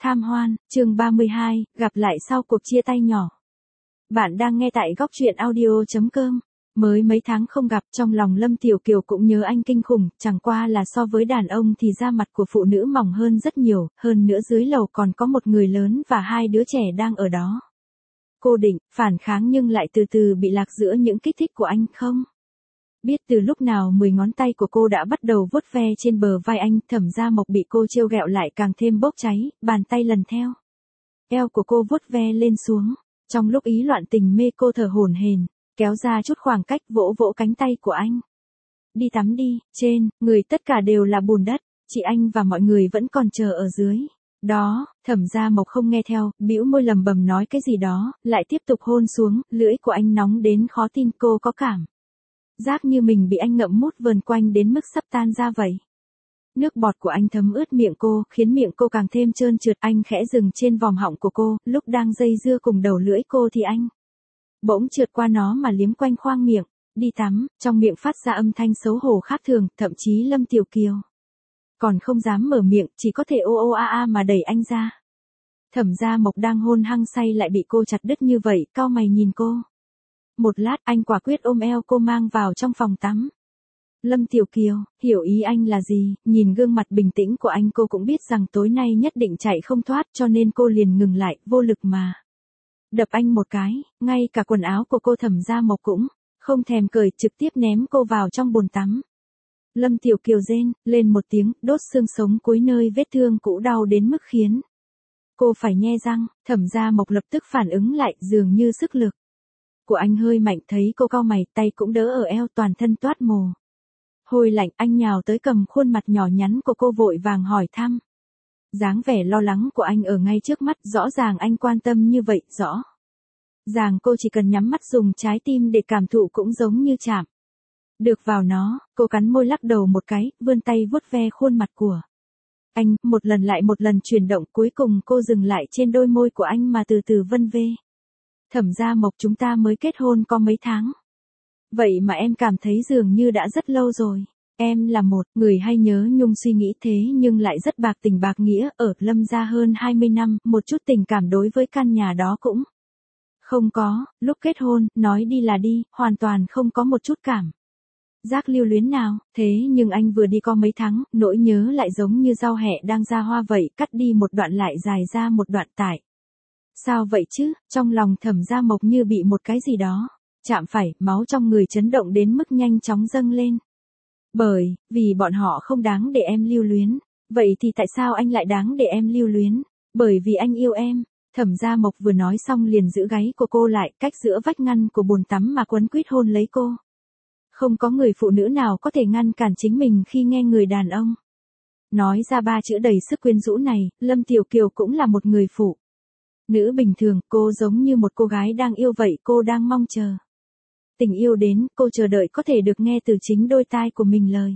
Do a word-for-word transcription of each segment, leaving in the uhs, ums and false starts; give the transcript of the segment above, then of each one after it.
Tham hoan, chương ba mươi hai, gặp lại sau cuộc chia tay nhỏ. Bạn đang nghe tại góc truyện audio chấm com. Mới mấy tháng không gặp, trong lòng Lâm Tiểu Kiều cũng nhớ anh kinh khủng, chẳng qua là so với đàn ông thì da mặt của phụ nữ mỏng hơn rất nhiều, hơn nữa dưới lầu còn có một người lớn và hai đứa trẻ đang ở đó. Cô định phản kháng nhưng lại từ từ bị lạc giữa những kích thích của anh không? Biết từ lúc nào mười ngón tay của cô đã bắt đầu vuốt ve trên bờ vai anh, Thẩm Gia Mộc bị cô trêu ghẹo lại càng thêm bốc cháy, bàn tay lần theo eo của cô vuốt ve lên xuống. Trong lúc ý loạn tình mê cô thở hổn hển, kéo ra chút khoảng cách vỗ vỗ cánh tay của anh. Đi tắm đi, trên người tất cả đều là bùn đất, chị anh và mọi người vẫn còn chờ ở dưới. Đó, Thẩm Gia Mộc không nghe theo, bĩu môi lầm bầm nói cái gì đó, lại tiếp tục hôn xuống, lưỡi của anh nóng đến khó tin. Cô có cảm giác như mình bị anh ngậm mút vờn quanh đến mức sắp tan ra vậy. Nước bọt của anh thấm ướt miệng cô, khiến miệng cô càng thêm trơn trượt. Anh khẽ dừng trên vòm họng của cô, lúc đang dây dưa cùng đầu lưỡi cô thì anh bỗng trượt qua nó mà liếm quanh khoang miệng. Đi tắm, trong miệng phát ra âm thanh xấu hổ khác thường, thậm chí Lâm Tiểu Kiều còn không dám mở miệng, chỉ có thể ô ô a a mà đẩy anh ra. Thẩm Gia Mộc đang hôn hăng say lại bị cô chặt đứt như vậy, cau mày nhìn cô. Một lát anh quả quyết ôm eo cô mang vào trong phòng tắm. Lâm Tiểu Kiều, hiểu ý anh là gì, nhìn gương mặt bình tĩnh của anh cô cũng biết rằng tối nay nhất định chạy không thoát, cho nên cô liền ngừng lại, vô lực mà đập anh một cái, ngay cả quần áo của cô Thẩm Gia Mộc cũng không thèm cởi, trực tiếp ném cô vào trong bồn tắm. Lâm Tiểu Kiều rên lên một tiếng, đốt xương sống cuối nơi vết thương cũ đau đến mức khiến cô phải nhe răng. Thẩm Gia Mộc lập tức phản ứng lại, dường như sức lực của anh hơi mạnh, thấy cô cau mày, tay cũng đỡ ở eo, toàn thân toát mồ hôi lạnh. Anh nhào tới cầm khuôn mặt nhỏ nhắn của cô vội vàng hỏi thăm. Dáng vẻ lo lắng của anh ở ngay trước mắt, rõ ràng anh quan tâm như vậy, rõ ràng cô chỉ cần nhắm mắt dùng trái tim để cảm thụ cũng giống như chạm được vào nó. Cô cắn môi lắc đầu một cái, vươn tay vuốt ve khuôn mặt của anh, một lần lại một lần chuyển động, cuối cùng cô dừng lại trên đôi môi của anh mà từ từ vân vê. Thẩm Gia Mộc, chúng ta mới kết hôn có mấy tháng. Vậy mà em cảm thấy dường như đã rất lâu rồi. Em là một người hay nhớ nhung suy nghĩ thế nhưng lại rất bạc tình bạc nghĩa, ở Lâm gia hơn hai mươi năm, một chút tình cảm đối với căn nhà đó cũng không có, lúc kết hôn, nói đi là đi, hoàn toàn không có một chút cảm giác lưu luyến nào. Thế nhưng anh vừa đi có mấy tháng, nỗi nhớ lại giống như rau hẹ đang ra hoa vậy, cắt đi một đoạn lại dài ra một đoạn tại. Sao vậy chứ, trong lòng Thẩm Gia Mộc như bị một cái gì đó chạm phải, máu trong người chấn động đến mức nhanh chóng dâng lên. Bởi vì bọn họ không đáng để em lưu luyến. Vậy thì tại sao anh lại đáng để em lưu luyến? Bởi vì anh yêu em. Thẩm Gia Mộc vừa nói xong liền giữ gáy của cô lại, cách giữa vách ngăn của bồn tắm mà quấn quýt hôn lấy cô. Không có người phụ nữ nào có thể ngăn cản chính mình khi nghe người đàn ông nói ra ba chữ đầy sức quyến rũ này. Lâm Tiểu Kiều cũng là một người phụ nữ bình thường, cô giống như một cô gái đang yêu vậy, cô đang mong chờ tình yêu đến, cô chờ đợi có thể được nghe từ chính đôi tai của mình lời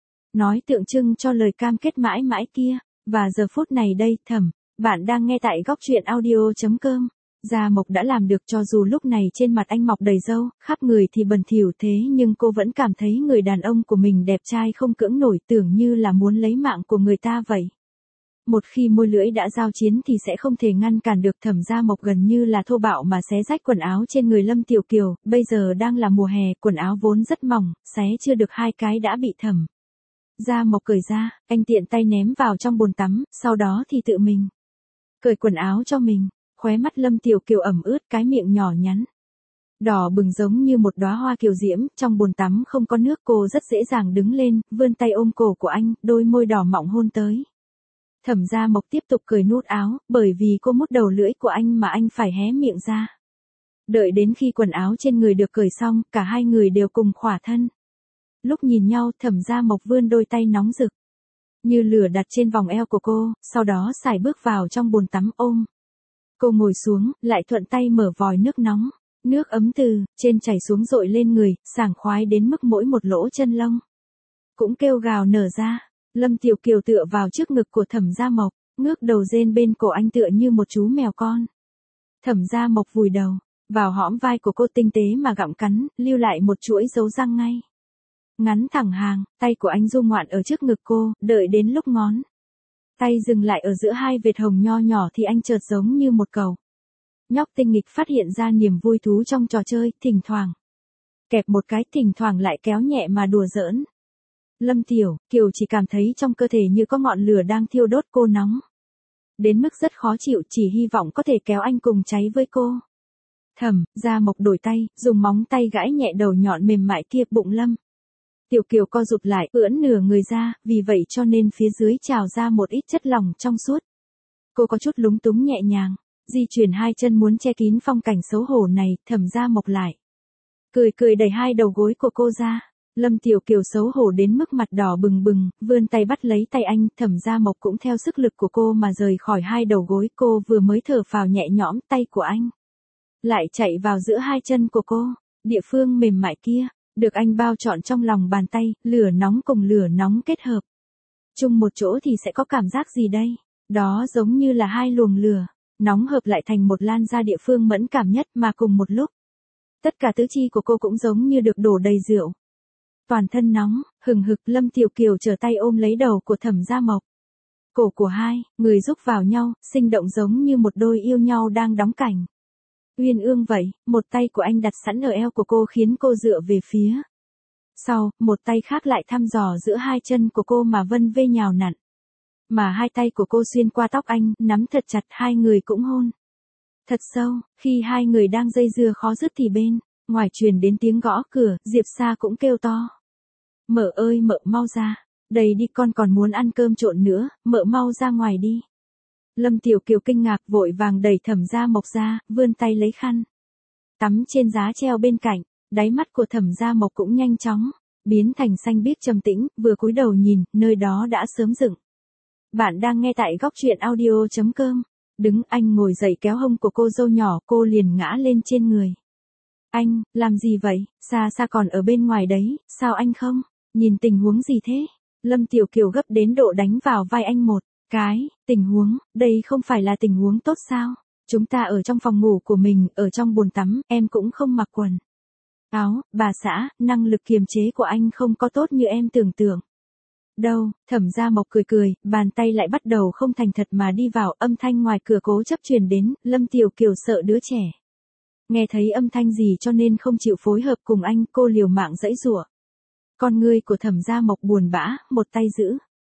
nói tượng trưng cho lời cam kết mãi mãi kia. Và giờ phút này đây, Thẩm, bạn đang nghe tại góc truyện audio chấm com. Gia Mộc đã làm được, cho dù lúc này trên mặt anh mọc đầy râu, khắp người thì bẩn thỉu thế nhưng cô vẫn cảm thấy người đàn ông của mình đẹp trai không cưỡng nổi, tưởng như là muốn lấy mạng của người ta vậy. Một khi môi lưỡi đã giao chiến thì sẽ không thể ngăn cản được. Thẩm Gia Mộc gần như là thô bạo mà xé rách quần áo trên người Lâm Tiểu Kiều, bây giờ đang là mùa hè, quần áo vốn rất mỏng, xé chưa được hai cái đã bị Thẩm Gia Mộc cởi ra, anh tiện tay ném vào trong bồn tắm, sau đó thì tự mình cởi quần áo cho mình. Khóe mắt Lâm Tiểu Kiều ẩm ướt, cái miệng nhỏ nhắn đỏ bừng giống như một đóa hoa kiều diễm. Trong bồn tắm không có nước, cô rất dễ dàng đứng lên, vươn tay ôm cổ của anh, đôi môi đỏ mọng hôn tới. Thẩm Gia Mộc tiếp tục cởi nút áo, bởi vì cô mút đầu lưỡi của anh mà anh phải hé miệng ra. Đợi đến khi quần áo trên người được cởi xong, cả hai người đều cùng khỏa thân. Lúc nhìn nhau, Thẩm Gia Mộc vươn đôi tay nóng rực như lửa đặt trên vòng eo của cô, sau đó sải bước vào trong bồn tắm ôm cô ngồi xuống, lại thuận tay mở vòi nước nóng. Nước ấm từ trên chảy xuống dội lên người, sảng khoái đến mức mỗi một lỗ chân lông cũng kêu gào nở ra. Lâm Tiểu Kiều tựa vào trước ngực của Thẩm Gia Mộc, ngước đầu rên bên cổ anh tựa như một chú mèo con. Thẩm Gia Mộc vùi đầu vào hõm vai của cô tinh tế mà gặm cắn, lưu lại một chuỗi dấu răng ngay ngắn thẳng hàng. Tay của anh du ngoạn ở trước ngực cô, đợi đến lúc ngón Tay dừng lại ở giữa hai vệt hồng nho nhỏ thì anh chợt giống như một cầu. Nhóc tinh nghịch phát hiện ra niềm vui thú trong trò chơi, thỉnh thoảng kẹp một cái, thỉnh thoảng lại kéo nhẹ mà đùa giỡn. Lâm Tiểu Kiều chỉ cảm thấy trong cơ thể như có ngọn lửa đang thiêu đốt cô, nóng đến mức rất khó chịu, chỉ hy vọng có thể kéo anh cùng cháy với cô. Thẩm Gia Mộc đổi tay, dùng móng tay gãi nhẹ đầu nhọn mềm mại kia bụng Lâm Tiểu Kiều co rụt lại, ưỡn nửa người ra, vì vậy cho nên phía dưới trào ra một ít chất lỏng trong suốt. Cô có chút lúng túng nhẹ nhàng, di chuyển hai chân muốn che kín phong cảnh xấu hổ này. Thẩm Gia Mộc lại cười cười đẩy hai đầu gối của cô ra. Lâm Tiểu Kiều xấu hổ đến mức mặt đỏ bừng bừng, vươn tay bắt lấy tay anh. Thẩm Gia Mộc cũng theo sức lực của cô mà rời khỏi hai đầu gối. Cô vừa mới thở phào nhẹ nhõm, tay của anh lại chạy vào giữa hai chân của cô, địa phương mềm mại kia được anh bao trọn trong lòng bàn tay. Lửa nóng cùng lửa nóng kết hợp chung một chỗ thì sẽ có cảm giác gì đây? Đó giống như là hai luồng lửa nóng hợp lại thành một, lan ra địa phương mẫn cảm nhất. Mà cùng một lúc, tất cả tứ chi của cô cũng giống như được đổ đầy rượu. Toàn thân nóng hừng hực. Lâm Tiểu Kiều trở tay ôm lấy đầu của Thẩm Gia Mộc. Cổ của hai người rúc vào nhau, sinh động giống như một đôi yêu nhau đang đóng cảnh uyên ương vậy. Một tay của anh đặt sẵn ở eo của cô khiến cô dựa về phía sau, một tay khác lại thăm dò giữa hai chân của cô mà vân vê nhào nặn. Mà hai tay của cô xuyên qua tóc anh, nắm thật chặt, hai người cũng hôn thật sâu. Khi hai người đang dây dưa khó dứt thì bên ngoài truyền đến tiếng gõ cửa. Diệp Sa cũng kêu to. Mợ ơi, mợ mau ra đây đi, con còn muốn ăn cơm trộn nữa, mợ mau ra ngoài đi. Lâm Tiểu Kiều kinh ngạc vội vàng đẩy Thẩm Gia Mộc ra, vươn tay lấy khăn tắm trên giá treo bên cạnh. Đáy mắt của Thẩm Gia Mộc cũng nhanh chóng biến thành xanh biếc trầm tĩnh, vừa cúi đầu nhìn, nơi đó đã sớm dựng. Bạn đang nghe tại góc truyện audio chấm com. Đứng, anh ngồi dậy kéo hông của cô dâu nhỏ, cô liền ngã lên trên người. Anh, làm gì vậy? Sa Sa còn ở bên ngoài đấy, sao anh không nhìn tình huống gì thế? Lâm Tiểu Kiều gấp đến độ đánh vào vai anh một cái. Tình huống, đây không phải là tình huống tốt sao? Chúng ta ở trong phòng ngủ của mình, ở trong bồn tắm, em cũng không mặc quần áo. Bà xã, năng lực kiềm chế của anh không có tốt như em tưởng tượng đâu. Thẩm Gia Mộc cười cười, bàn tay lại bắt đầu không thành thật mà đi vào. Âm thanh ngoài cửa cố chấp truyền đến. Lâm Tiểu Kiều sợ đứa trẻ nghe thấy âm thanh gì cho nên không chịu phối hợp cùng anh. Cô liều mạng giãy giụa. Con ngươi của Thẩm Gia Mộc buồn bã, một tay giữ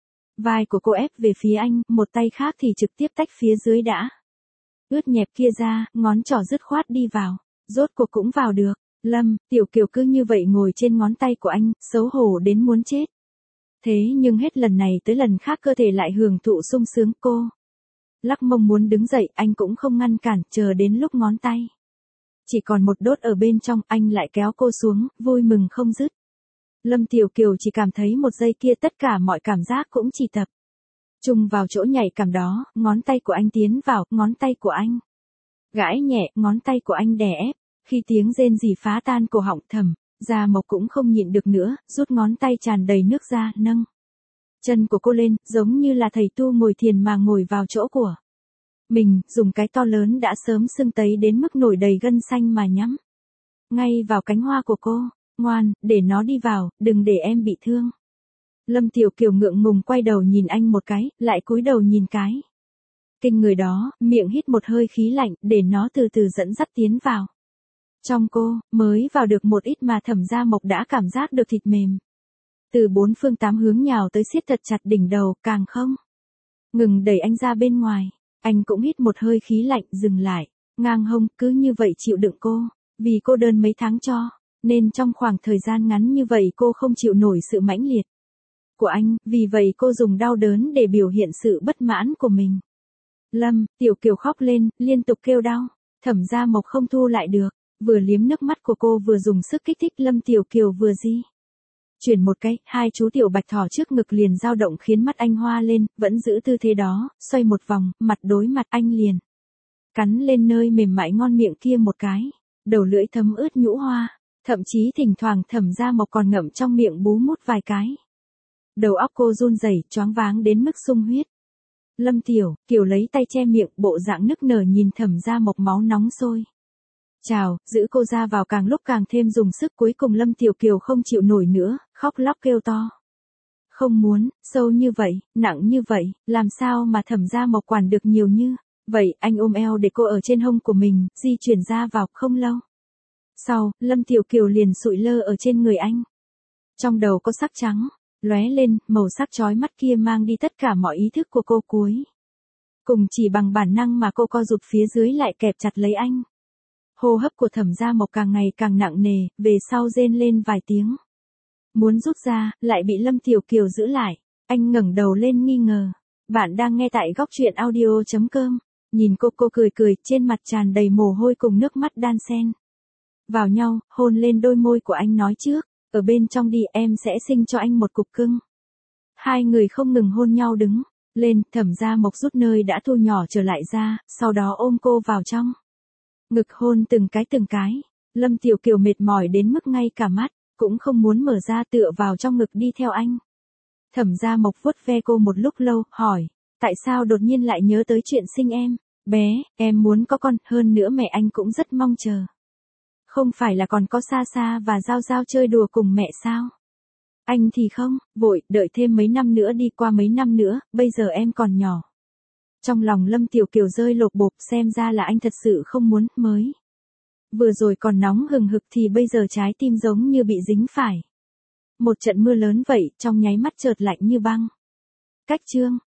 vai của cô ép về phía anh, một tay khác thì trực tiếp tách phía dưới đã ướt nhẹp kia ra, ngón trỏ dứt khoát đi vào. Rốt cuộc cũng vào được. Lâm Tiểu Kiều cứ như vậy ngồi trên ngón tay của anh, xấu hổ đến muốn chết. Thế nhưng hết lần này tới lần khác cơ thể lại hưởng thụ sung sướng. Cô lắc mông muốn đứng dậy, anh cũng không ngăn cản, chờ đến lúc ngón tay chỉ còn một đốt ở bên trong, anh lại kéo cô xuống, vui mừng không dứt. Lâm Tiểu Kiều chỉ cảm thấy một giây kia tất cả mọi cảm giác cũng chỉ tập trung vào chỗ nhạy cảm đó. Ngón tay của anh tiến vào, ngón tay của anh gãi nhẹ, ngón tay của anh đè ép. Khi tiếng rên rỉ phá tan cổ họng, Thẩm Gia Mộc cũng không nhịn được nữa, rút ngón tay tràn đầy nước ra, nâng chân của cô lên, giống như là thầy tu ngồi thiền mà ngồi vào chỗ của mình, dùng cái to lớn đã sớm sưng tấy đến mức nổi đầy gân xanh mà nhắm ngay vào cánh hoa của cô. Ngoan, để nó đi vào, đừng để em bị thương. Lâm Tiểu Kiều ngượng ngùng quay đầu nhìn anh một cái, lại cúi đầu nhìn cái kinh người đó, miệng hít một hơi khí lạnh, để nó từ từ dẫn dắt tiến vào trong cô. Mới vào được một ít mà Thẩm Gia Mộc đã cảm giác được thịt mềm từ bốn phương tám hướng nhào tới, siết thật chặt đỉnh đầu, càng không ngừng đẩy anh ra bên ngoài. Anh cũng hít một hơi khí lạnh, dừng lại, ngang hông, cứ như vậy chịu đựng cô. Vì cô đơn mấy tháng cho nên trong khoảng thời gian ngắn như vậy cô không chịu nổi sự mãnh liệt của anh, vì vậy cô dùng đau đớn để biểu hiện sự bất mãn của mình. Lâm Tiểu Kiều khóc lên, liên tục kêu đau. Thẩm Gia Mộc không thu lại được, vừa liếm nước mắt của cô vừa dùng sức kích thích. Lâm Tiểu Kiều vừa di chuyển một cái, hai chú tiểu bạch thỏ trước ngực liền dao động khiến mắt anh hoa lên. Vẫn giữ tư thế đó, xoay một vòng, mặt đối mặt, anh liền cắn lên nơi mềm mại ngon miệng kia một cái, đầu lưỡi thấm ướt nhũ hoa. Thậm chí thỉnh thoảng Thẩm Gia Mộc còn ngậm trong miệng bú mút vài cái. Đầu óc cô run rẩy, choáng váng đến mức sung huyết. Lâm Tiểu Kiều lấy tay che miệng, bộ dạng nức nở nhìn Thẩm Gia Mộc máu nóng sôi trào, giữ cô ra vào càng lúc càng thêm dùng sức. Cuối cùng Lâm Tiểu Kiều không chịu nổi nữa, khóc lóc kêu to. Không muốn, sâu như vậy, nặng như vậy, làm sao mà Thẩm Gia Mộc quản được nhiều như vậy. Anh ôm eo để cô ở trên hông của mình, di chuyển ra vào. Không lâu sau, Lâm Tiểu Kiều liền sụi lơ ở trên người anh. Trong đầu có sắc trắng lóe lên, màu sắc chói mắt kia mang đi tất cả mọi ý thức của cô. Cuối cùng chỉ bằng bản năng mà cô co rụt phía dưới lại kẹp chặt lấy anh. Hô hấp của Thẩm Gia Mộc càng ngày càng nặng nề, về sau rên lên vài tiếng. Muốn rút ra, lại bị Lâm Tiểu Kiều giữ lại. Anh ngẩng đầu lên nghi ngờ. Bạn đang nghe tại góc truyện audio chấm com. Nhìn cô, cô cười cười, trên mặt tràn đầy mồ hôi cùng nước mắt đan xen vào nhau, hôn lên đôi môi của anh nói trước, ở bên trong đi, em sẽ sinh cho anh một cục cưng. Hai người không ngừng hôn nhau đứng lên, Thẩm Gia Mộc rút nơi đã thu nhỏ trở lại ra, sau đó ôm cô vào trong ngực hôn từng cái từng cái. Lâm Tiểu Kiều mệt mỏi đến mức ngay cả mắt cũng không muốn mở ra, tựa vào trong ngực đi theo anh. Thẩm Gia Mộc vuốt ve cô một lúc lâu, hỏi, tại sao đột nhiên lại nhớ tới chuyện sinh em bé? Em muốn có con, hơn nữa mẹ anh cũng rất mong chờ. Không phải là còn có Sa Sa và Giao Giao chơi đùa cùng mẹ sao? Anh thì không, vội, đợi thêm mấy năm nữa đi, qua mấy năm nữa, bây giờ em còn nhỏ. Trong lòng Lâm Tiểu Kiều rơi lột bột, xem ra là anh thật sự không muốn. Mới vừa rồi còn nóng hừng hực thì bây giờ trái tim giống như bị dính phải một trận mưa lớn vậy, trong nháy mắt chợt lạnh như băng. Cách chương